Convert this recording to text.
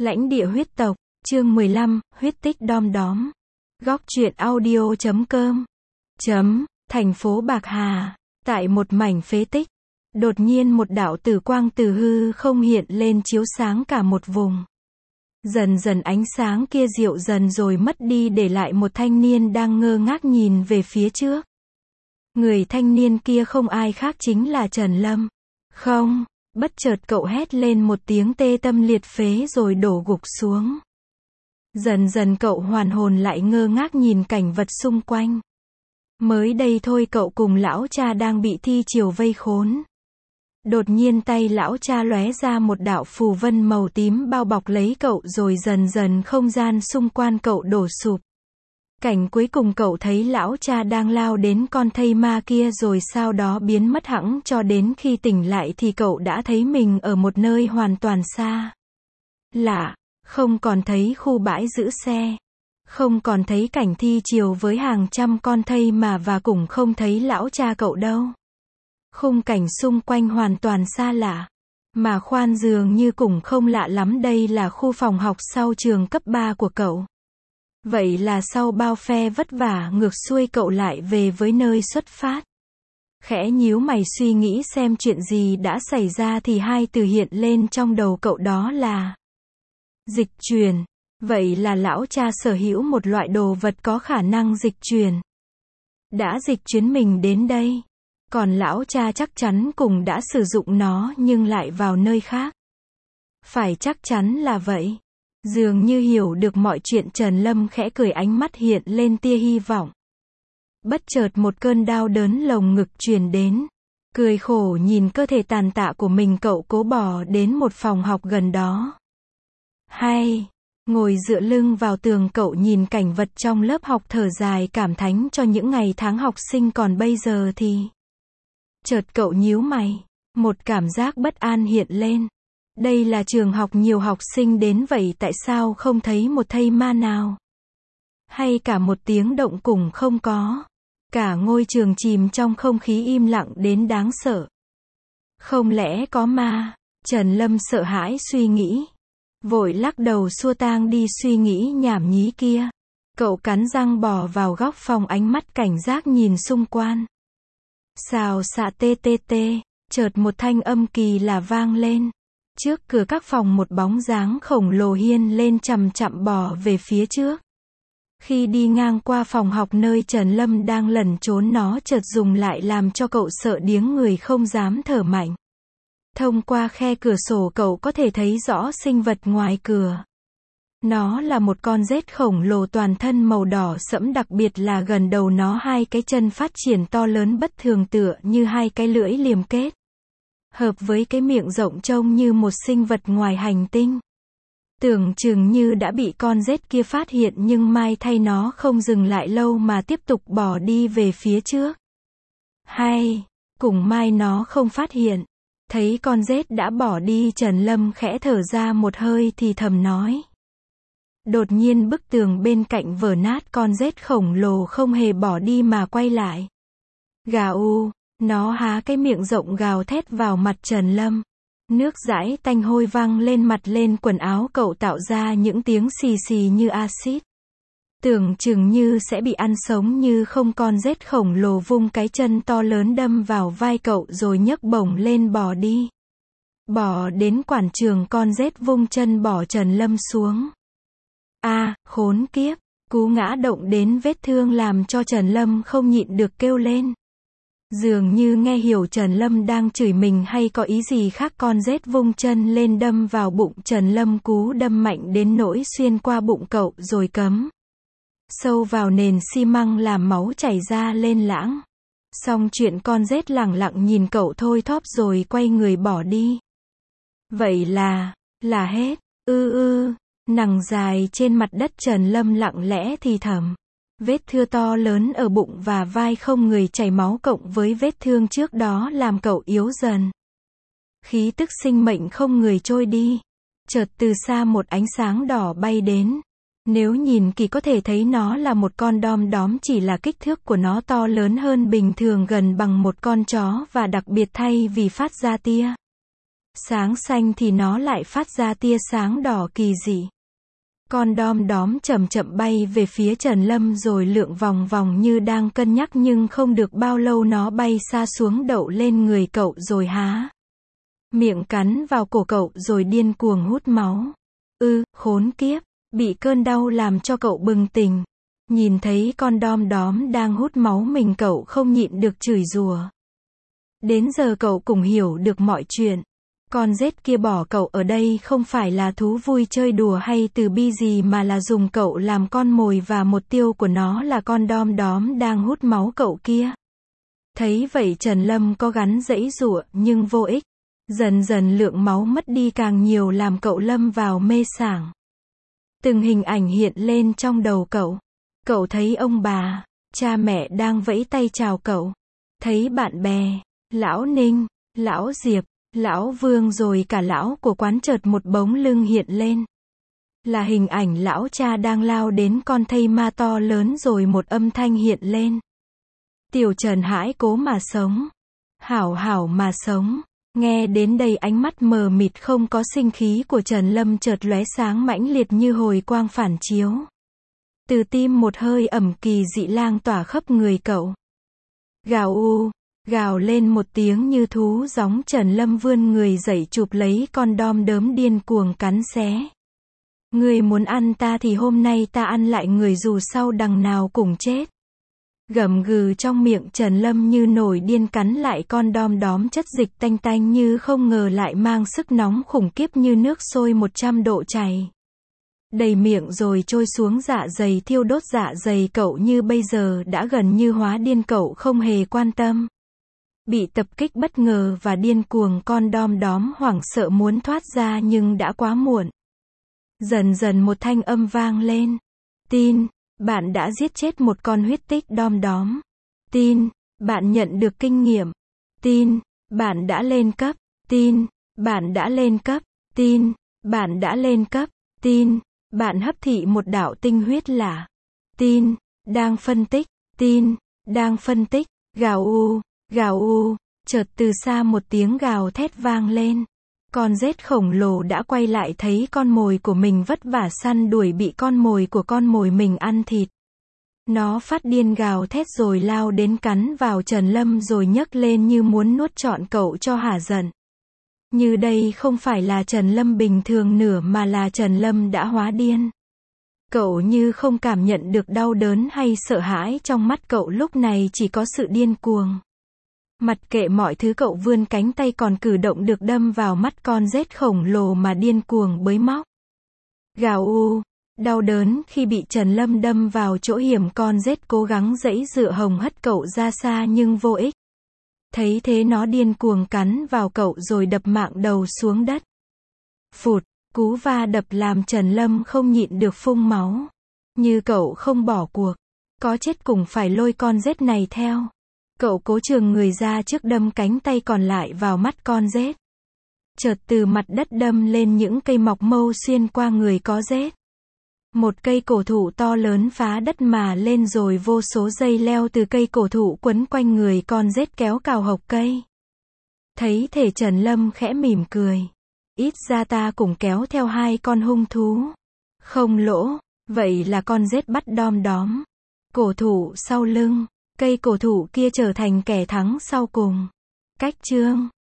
Lãnh địa huyết tộc, chương 15, huyết tích đom đóm. Góc truyện audio.com. Thành phố Bạc Hà. Tại một mảnh phế tích, đột nhiên một đạo tử quang từ hư không hiện lên chiếu sáng cả một vùng. Dần dần ánh sáng kia dịu dần rồi mất đi để lại một thanh niên đang ngơ ngác nhìn về phía trước. Người thanh niên kia không ai khác chính là Trần Lâm. Không, bất chợt cậu hét lên một tiếng tê tâm liệt phế rồi đổ gục xuống. Dần dần cậu hoàn hồn lại ngơ ngác nhìn cảnh vật xung quanh. Mới đây thôi cậu cùng lão cha đang bị thi triều vây khốn. Đột nhiên tay lão cha lóe ra một đạo phù vân màu tím bao bọc lấy cậu rồi dần dần không gian xung quanh cậu đổ sụp. Cảnh cuối cùng cậu thấy lão cha đang lao đến con thây ma kia rồi sau đó biến mất hẳn cho đến khi tỉnh lại thì cậu đã thấy mình ở một nơi hoàn toàn xa lạ, không còn thấy khu bãi giữ xe, không còn thấy cảnh thi triều với hàng trăm con thây ma và cũng không thấy lão cha cậu đâu. Khung cảnh xung quanh hoàn toàn xa lạ, mà khoan dường như cũng không lạ lắm, đây là khu phòng học sau trường cấp 3 của cậu. Vậy là sau bao phe vất vả ngược xuôi cậu lại về với nơi xuất phát. Khẽ nhíu mày suy nghĩ xem chuyện gì đã xảy ra thì hai từ hiện lên trong đầu cậu, đó là dịch chuyển. Vậy là lão cha sở hữu một loại đồ vật có khả năng dịch chuyển. Đã dịch chuyển mình đến đây. Còn lão cha chắc chắn cũng đã sử dụng nó nhưng lại vào nơi khác. Phải chắc chắn là vậy. Dường như hiểu được mọi chuyện, Trần Lâm khẽ cười, ánh mắt hiện lên tia hy vọng. Bất chợt một cơn đau đớn lồng ngực truyền đến. Cười khổ nhìn cơ thể tàn tạ của mình, cậu cố bò đến một phòng học gần đó. Ngồi dựa lưng vào tường, cậu nhìn cảnh vật trong lớp học thở dài cảm thán cho những ngày tháng học sinh, còn bây giờ thì... Chợt cậu nhíu mày, một cảm giác bất an hiện lên. Đây là trường học nhiều học sinh đến vậy tại sao không thấy một thây ma nào? Hay cả một tiếng động cũng không có. Cả ngôi trường chìm trong không khí im lặng đến đáng sợ. Không lẽ có ma? Trần Lâm sợ hãi suy nghĩ. Vội lắc đầu xua tan đi suy nghĩ nhảm nhí kia. Cậu cắn răng bò vào góc phòng, ánh mắt cảnh giác nhìn xung quanh. Xào xạ tê tê tê, chợt một thanh âm kỳ lạ vang lên. Trước cửa các phòng một bóng dáng khổng lồ hiên lên chậm chậm bò về phía trước. Khi đi ngang qua phòng học nơi Trần Lâm đang lẩn trốn, nó chợt dùng lại làm cho cậu sợ điếng người không dám thở mạnh. Thông qua khe cửa sổ cậu có thể thấy rõ sinh vật ngoài cửa. Nó là một con rết khổng lồ toàn thân màu đỏ sẫm, đặc biệt là gần đầu nó hai cái chân phát triển to lớn bất thường tựa như hai cái lưỡi liềm kết. Hợp với cái miệng rộng trông như một sinh vật ngoài hành tinh. Tưởng chừng như đã bị con rết kia phát hiện nhưng may thay nó không dừng lại lâu mà tiếp tục bỏ đi về phía trước. Cũng may nó không phát hiện. Thấy con rết đã bỏ đi, Trần Lâm khẽ thở ra một hơi thì thầm nói. Đột nhiên bức tường bên cạnh vỡ nát, con rết khổng lồ không hề bỏ đi mà quay lại. Gào, nó há cái miệng rộng gào thét vào mặt Trần Lâm. Nước dãi tanh hôi văng lên mặt, lên quần áo cậu, tạo ra những tiếng xì xì như axit. Tưởng chừng như sẽ bị ăn sống như không. Con rết khổng lồ vung cái chân to lớn đâm vào vai cậu rồi nhấc bổng lên bỏ đi. Bỏ đến quảng trường, con rết vung chân bỏ Trần Lâm xuống. Khốn kiếp, cú ngã động đến vết thương làm cho Trần Lâm không nhịn được kêu lên. Dường như nghe hiểu Trần Lâm đang chửi mình hay có ý gì khác, con rết vung chân lên đâm vào bụng Trần Lâm, cú đâm mạnh đến nỗi xuyên qua bụng cậu rồi cắm sâu vào nền xi măng làm máu chảy ra lên lãng. Xong chuyện, con rết lẳng lặng nhìn cậu thôi thóp rồi quay người bỏ đi. Vậy là hết. Nằng dài trên mặt đất, Trần Lâm lặng lẽ thì thầm. Vết thương to lớn ở bụng và vai không người chảy máu cộng với vết thương trước đó làm cậu yếu dần. Khí tức sinh mệnh không người trôi đi. Chợt từ xa một ánh sáng đỏ bay đến. Nếu nhìn kỹ có thể thấy nó là một con đom đóm, chỉ là kích thước của nó to lớn hơn bình thường gần bằng một con chó và đặc biệt thay vì phát ra tia Sáng xanh thì nó lại phát ra tia sáng đỏ kỳ dị. Con đom đóm chậm chậm bay về phía Trần Lâm rồi lượn vòng vòng như đang cân nhắc, nhưng không được bao lâu nó bay xa xuống đậu lên người cậu rồi há miệng cắn vào cổ cậu rồi điên cuồng hút máu. Khốn kiếp, bị cơn đau làm cho cậu bừng tỉnh. Nhìn thấy con đom đóm đang hút máu mình, cậu không nhịn được chửi rủa. Đến giờ cậu cũng hiểu được mọi chuyện. Con rết kia bỏ cậu ở đây không phải là thú vui chơi đùa hay từ bi gì, mà là dùng cậu làm con mồi, và mục tiêu của nó là con đom đóm đang hút máu cậu kia. Thấy vậy Trần Lâm có gắng giãy giụa nhưng vô ích. Dần dần lượng máu mất đi càng nhiều làm cậu lâm vào mê sảng. Từng hình ảnh hiện lên trong đầu cậu. Cậu thấy ông bà, cha mẹ đang vẫy tay chào cậu. Thấy bạn bè, lão Ninh, lão Diệp, lão Vương rồi cả lão của quán, chợt một bóng lưng hiện lên. Là hình ảnh lão cha đang lao đến con thây ma to lớn, rồi một âm thanh hiện lên. Tiểu Trần hãy cố mà sống. Hảo hảo mà sống. Nghe đến đây ánh mắt mờ mịt không có sinh khí của Trần Lâm chợt lóe sáng mãnh liệt như hồi quang phản chiếu. Từ tim một hơi ẩm kỳ dị lan tỏa khắp người cậu. Gào lên một tiếng như thú gióng, Trần Lâm vươn người dậy chụp lấy con đom đóm điên cuồng cắn xé. Người muốn ăn ta thì hôm nay ta ăn lại người, dù sau đằng nào cũng chết. Gầm gừ trong miệng Trần Lâm như nổi điên cắn lại con đom đóm, chất dịch tanh tanh như không ngờ lại mang sức nóng khủng khiếp như nước sôi 100 độ chảy. Đầy miệng rồi trôi xuống dạ dày, thiêu đốt dạ dày cậu như bây giờ đã gần như hóa điên. Cậu không hề quan tâm. Bị tập kích bất ngờ và điên cuồng, con đom đóm hoảng sợ muốn thoát ra nhưng đã quá muộn. Dần dần một thanh âm vang lên. Tin, bạn đã giết chết một con huyết tích đom đóm. Tin, bạn nhận được kinh nghiệm. Tin, bạn đã lên cấp. Tin, bạn đã lên cấp. Tin, bạn đã lên cấp. Tin, bạn hấp thị một đạo tinh huyết lạ. Tin, đang phân tích. Tin, đang phân tích. Gào u, chợt từ xa một tiếng gào thét vang lên. Con rết khổng lồ đã quay lại, thấy con mồi của mình vất vả săn đuổi bị con mồi của con mồi mình ăn thịt. Nó phát điên gào thét rồi lao đến cắn vào Trần Lâm rồi nhấc lên như muốn nuốt trọn cậu cho hả giận. Như đây không phải là Trần Lâm bình thường nữa mà là Trần Lâm đã hóa điên. Cậu như không cảm nhận được đau đớn hay sợ hãi, trong mắt cậu lúc này chỉ có sự điên cuồng. Mặc kệ mọi thứ, cậu vươn cánh tay còn cử động được đâm vào mắt con rết khổng lồ mà điên cuồng bới móc. Đau đớn khi bị Trần Lâm đâm vào chỗ hiểm, con rết cố gắng giãy giụa hồng hất cậu ra xa nhưng vô ích. Thấy thế nó điên cuồng cắn vào cậu rồi đập mạng đầu xuống đất. Phụt, cú va đập làm Trần Lâm không nhịn được phun máu. Như cậu không bỏ cuộc, có chết cũng phải lôi con rết này theo. Cậu cố chườm người ra trước, đâm cánh tay còn lại vào mắt con rết. Chợt từ mặt đất đâm lên những cây mọc mâu xuyên qua người có rết. Một cây cổ thụ to lớn phá đất mà lên, rồi vô số dây leo từ cây cổ thụ quấn quanh người con rết kéo cào hộc cây. Thấy thể Trần Lâm khẽ mỉm cười. Ít ra ta cũng kéo theo hai con hung thú. Không lỗ, vậy là con rết bắt đom đóm. Cổ thụ sau lưng. Cây cổ thụ kia trở thành kẻ thắng sau cùng. Cách chương